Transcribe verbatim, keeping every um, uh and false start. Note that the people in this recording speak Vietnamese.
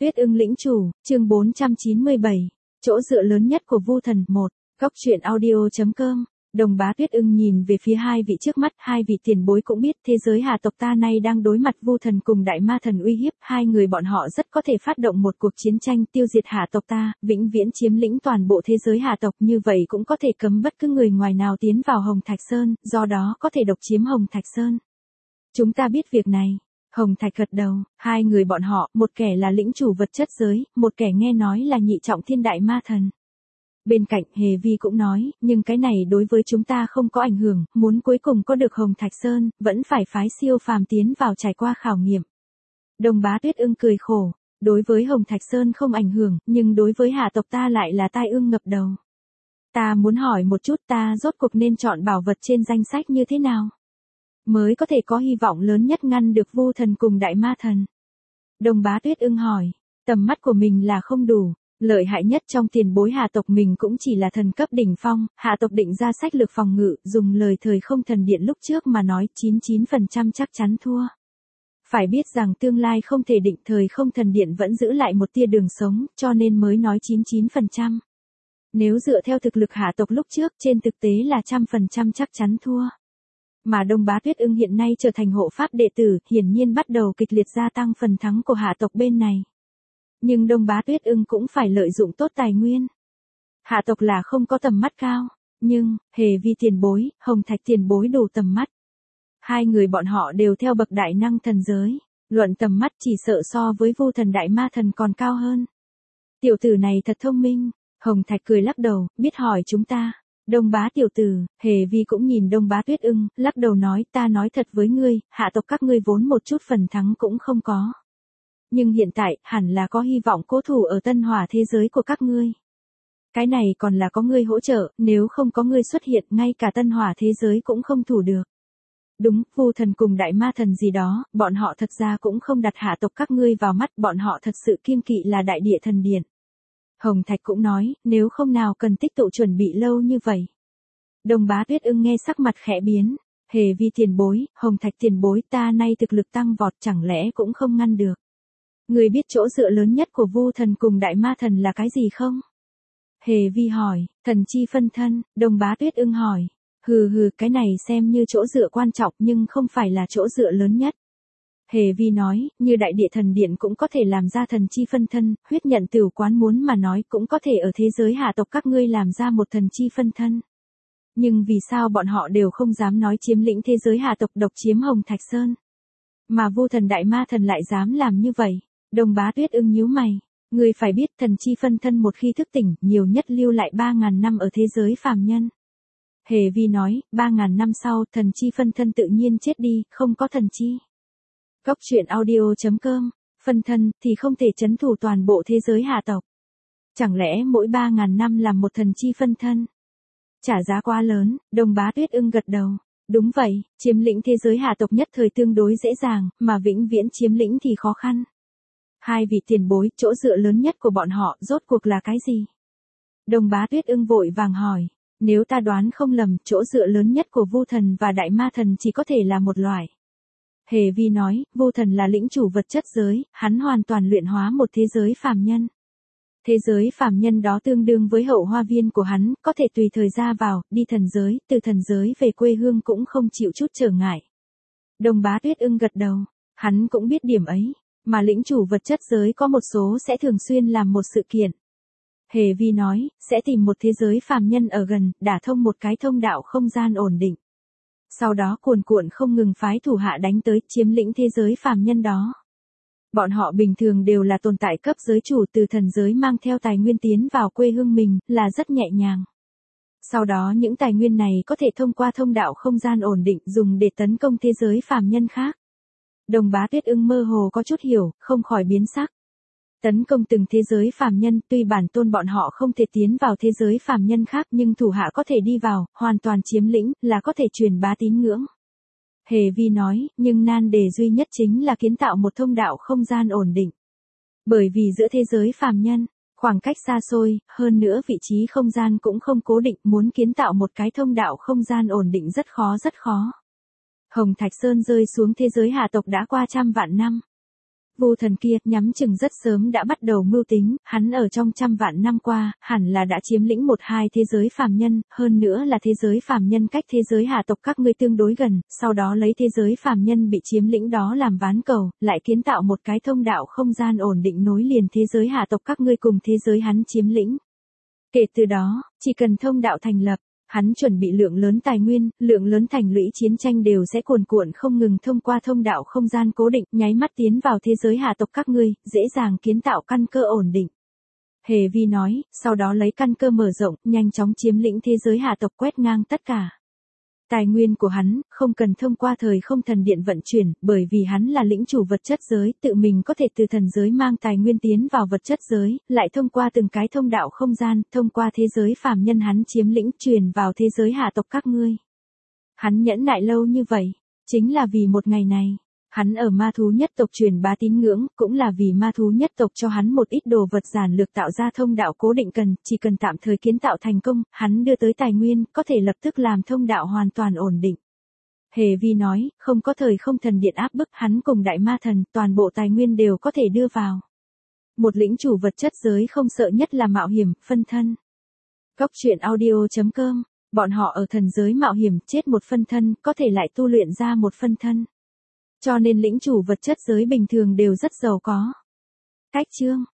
Tuyết Ưng lĩnh chủ, chương bốn trăm chín mươi bảy, chỗ dựa lớn nhất của Vu Thần một, Góc truyện audio chấm com. Đồng Bá Tuyết Ưng nhìn về phía hai vị trước mắt, hai vị tiền bối cũng biết thế giới Hà tộc ta nay đang đối mặt Vu Thần cùng Đại Ma Thần uy hiếp, hai người bọn họ rất có thể phát động một cuộc chiến tranh tiêu diệt Hà tộc ta, vĩnh viễn chiếm lĩnh toàn bộ thế giới Hà tộc, như vậy cũng có thể cấm bất cứ người ngoài nào tiến vào Hồng Thạch Sơn, do đó có thể độc chiếm Hồng Thạch Sơn. Chúng ta biết việc này. Hồng Thạch gật đầu, hai người bọn họ, một kẻ là lĩnh chủ vật chất giới, một kẻ nghe nói là nhị trọng thiên đại ma thần. Bên cạnh Hề Vi cũng nói, nhưng cái này đối với chúng ta không có ảnh hưởng, muốn cuối cùng có được Hồng Thạch Sơn, vẫn phải phái siêu phàm tiến vào trải qua khảo nghiệm. Đồng Bá Tuyết Ưng cười khổ, đối với Hồng Thạch Sơn không ảnh hưởng, nhưng đối với Hà tộc ta lại là tai ương ngập đầu. Ta muốn hỏi một chút, ta rốt cuộc nên chọn bảo vật trên danh sách như thế nào mới có thể có hy vọng lớn nhất ngăn được Vu Thần cùng Đại Ma Thần? Đồng Bá Tuyết Ưng hỏi, tầm mắt của mình là không đủ, lợi hại nhất trong tiền bối Hà tộc mình cũng chỉ là thần cấp đỉnh phong, Hà tộc định ra sách lược phòng ngự, dùng lời thời không thần điện lúc trước mà nói chín mươi chín phần trăm chắc chắn thua. Phải biết rằng tương lai không thể định, thời không thần điện vẫn giữ lại một tia đường sống, cho nên mới nói chín mươi chín phần trăm. Nếu dựa theo thực lực Hà tộc lúc trước, trên thực tế là một trăm phần trăm chắc chắn thua. Mà Đồng Bá Tuyết Ưng hiện nay trở thành hộ pháp đệ tử, hiển nhiên bắt đầu kịch liệt gia tăng phần thắng của Hà tộc bên này. Nhưng Đồng Bá Tuyết Ưng cũng phải lợi dụng tốt tài nguyên. Hà tộc là không có tầm mắt cao, nhưng, Hề Vi tiền bối, Hồng Thạch tiền bối đủ tầm mắt. Hai người bọn họ đều theo bậc đại năng thần giới, luận tầm mắt chỉ sợ so với Vu Thần Đại Ma Thần còn cao hơn. Tiểu tử này thật thông minh, Hồng Thạch cười lắc đầu, biết hỏi chúng ta. Đông Bá tiểu tử, Hề Vi cũng nhìn Đông Bá Tuyết Ưng, lắc đầu nói, ta nói thật với ngươi, Hạ tộc các ngươi vốn một chút phần thắng cũng không có. Nhưng hiện tại, hẳn là có hy vọng cố thủ ở Tân Hỏa thế giới của các ngươi. Cái này còn là có ngươi hỗ trợ, nếu không có ngươi xuất hiện, ngay cả Tân Hỏa thế giới cũng không thủ được. Đúng, Vu Thần cùng Đại Ma Thần gì đó, bọn họ thật ra cũng không đặt Hạ tộc các ngươi vào mắt, bọn họ thật sự kiêng kỵ là Đại Địa Thần Điện. Hồng Thạch cũng nói, nếu không nào cần tích tụ chuẩn bị lâu như vậy. Đồng Bá Tuyết Ưng nghe sắc mặt khẽ biến, Hề Vi tiền bối, Hồng Thạch tiền bối, ta nay thực lực tăng vọt chẳng lẽ cũng không ngăn được. Người biết chỗ dựa lớn nhất của Vu Thần cùng Đại Ma Thần là cái gì không? Hề Vi hỏi, thần chi phân thân, Đồng Bá Tuyết Ưng hỏi, hừ hừ, cái này xem như chỗ dựa quan trọng nhưng không phải là chỗ dựa lớn nhất. Hề Vi nói, như Đại Địa Thần Điện cũng có thể làm ra thần chi phân thân, huyết nhận tửu quán muốn mà nói cũng có thể ở thế giới Hà tộc các ngươi làm ra một thần chi phân thân. Nhưng vì sao bọn họ đều không dám nói chiếm lĩnh thế giới Hà tộc độc chiếm Hồng Thạch Sơn? Mà Vu Thần Đại Ma Thần lại dám làm như vậy? Đồng Bá Tuyết Ưng nhíu mày, người phải biết thần chi phân thân một khi thức tỉnh, nhiều nhất lưu lại ba ngàn năm ở thế giới phàm nhân. Hề Vi nói, ba ngàn năm sau, thần chi phân thân tự nhiên chết đi, không có thần chi. Góc truyện audio chấm com, phân thân thì không thể trấn thủ toàn bộ thế giới Hà tộc. Chẳng lẽ mỗi ba ngàn năm làm một thần chi phân thân? Trả giá quá lớn, Đồng Bá Tuyết Ưng gật đầu. Đúng vậy, chiếm lĩnh thế giới Hà tộc nhất thời tương đối dễ dàng, mà vĩnh viễn chiếm lĩnh thì khó khăn. Hai vị tiền bối, chỗ dựa lớn nhất của bọn họ rốt cuộc là cái gì? Đồng Bá Tuyết Ưng vội vàng hỏi, nếu ta đoán không lầm, chỗ dựa lớn nhất của Vu Thần và Đại Ma Thần chỉ có thể là một loại. Hề Vi nói, Vu Thần là lĩnh chủ vật chất giới, hắn hoàn toàn luyện hóa một thế giới phàm nhân. Thế giới phàm nhân đó tương đương với hậu hoa viên của hắn, có thể tùy thời ra vào, đi thần giới, từ thần giới về quê hương cũng không chịu chút trở ngại. Đồng Bá Tuyết Ưng gật đầu, hắn cũng biết điểm ấy, mà lĩnh chủ vật chất giới có một số sẽ thường xuyên làm một sự kiện. Hề Vi nói, sẽ tìm một thế giới phàm nhân ở gần, đả thông một cái thông đạo không gian ổn định. Sau đó cuồn cuộn không ngừng phái thủ hạ đánh tới, chiếm lĩnh thế giới phàm nhân đó. Bọn họ bình thường đều là tồn tại cấp giới chủ, từ thần giới mang theo tài nguyên tiến vào quê hương mình, là rất nhẹ nhàng. Sau đó những tài nguyên này có thể thông qua thông đạo không gian ổn định dùng để tấn công thế giới phàm nhân khác. Đồng Bá Tuyết Ưng mơ hồ có chút hiểu, không khỏi biến sắc. Tấn công từng thế giới phàm nhân, tuy bản tôn bọn họ không thể tiến vào thế giới phàm nhân khác nhưng thủ hạ có thể đi vào, hoàn toàn chiếm lĩnh, là có thể truyền bá tín ngưỡng. Hề Vi nói, nhưng nan đề duy nhất chính là kiến tạo một thông đạo không gian ổn định. Bởi vì giữa thế giới phàm nhân, khoảng cách xa xôi, hơn nữa vị trí không gian cũng không cố định, muốn kiến tạo một cái thông đạo không gian ổn định rất khó rất khó. Hồng Thạch Sơn rơi xuống thế giới Hà tộc đã qua trăm vạn năm. Vu thần kia, nhắm chừng rất sớm đã bắt đầu mưu tính, hắn ở trong trăm vạn năm qua, hẳn là đã chiếm lĩnh một hai thế giới phàm nhân, hơn nữa là thế giới phàm nhân cách thế giới hà tộc các ngươi tương đối gần, sau đó lấy thế giới phàm nhân bị chiếm lĩnh đó làm ván cầu, lại kiến tạo một cái thông đạo không gian ổn định nối liền thế giới hà tộc các ngươi cùng thế giới hắn chiếm lĩnh. Kể từ đó, chỉ cần thông đạo thành lập, hắn chuẩn bị lượng lớn tài nguyên, lượng lớn thành lũy chiến tranh đều sẽ cuồn cuộn không ngừng thông qua thông đạo không gian cố định, nháy mắt tiến vào thế giới hà tộc các ngươi, dễ dàng kiến tạo căn cơ ổn định. Hề Vi nói, sau đó lấy căn cơ mở rộng, nhanh chóng chiếm lĩnh thế giới hà tộc quét ngang tất cả. Tài nguyên của hắn, không cần thông qua thời không thần điện vận chuyển, bởi vì hắn là lĩnh chủ vật chất giới, tự mình có thể từ thần giới mang tài nguyên tiến vào vật chất giới, lại thông qua từng cái thông đạo không gian, thông qua thế giới phàm nhân hắn chiếm lĩnh truyền vào thế giới hạ tộc các ngươi. Hắn nhẫn nại lâu như vậy, chính là vì một ngày này. Hắn ở ma thú nhất tộc truyền bá tín ngưỡng, cũng là vì ma thú nhất tộc cho hắn một ít đồ vật giản lược tạo ra thông đạo cố định cần, chỉ cần tạm thời kiến tạo thành công, hắn đưa tới tài nguyên, có thể lập tức làm thông đạo hoàn toàn ổn định. Hề Vi nói, không có thời không thần điện áp bức, hắn cùng đại ma thần, toàn bộ tài nguyên đều có thể đưa vào. Một lĩnh chủ vật chất giới không sợ nhất là mạo hiểm, phân thân. Góc truyện audio chấm com, bọn họ ở thần giới mạo hiểm, chết một phân thân, có thể lại tu luyện ra một phân thân. Cho nên lĩnh chủ vật chất giới bình thường đều rất giàu có. Cách chương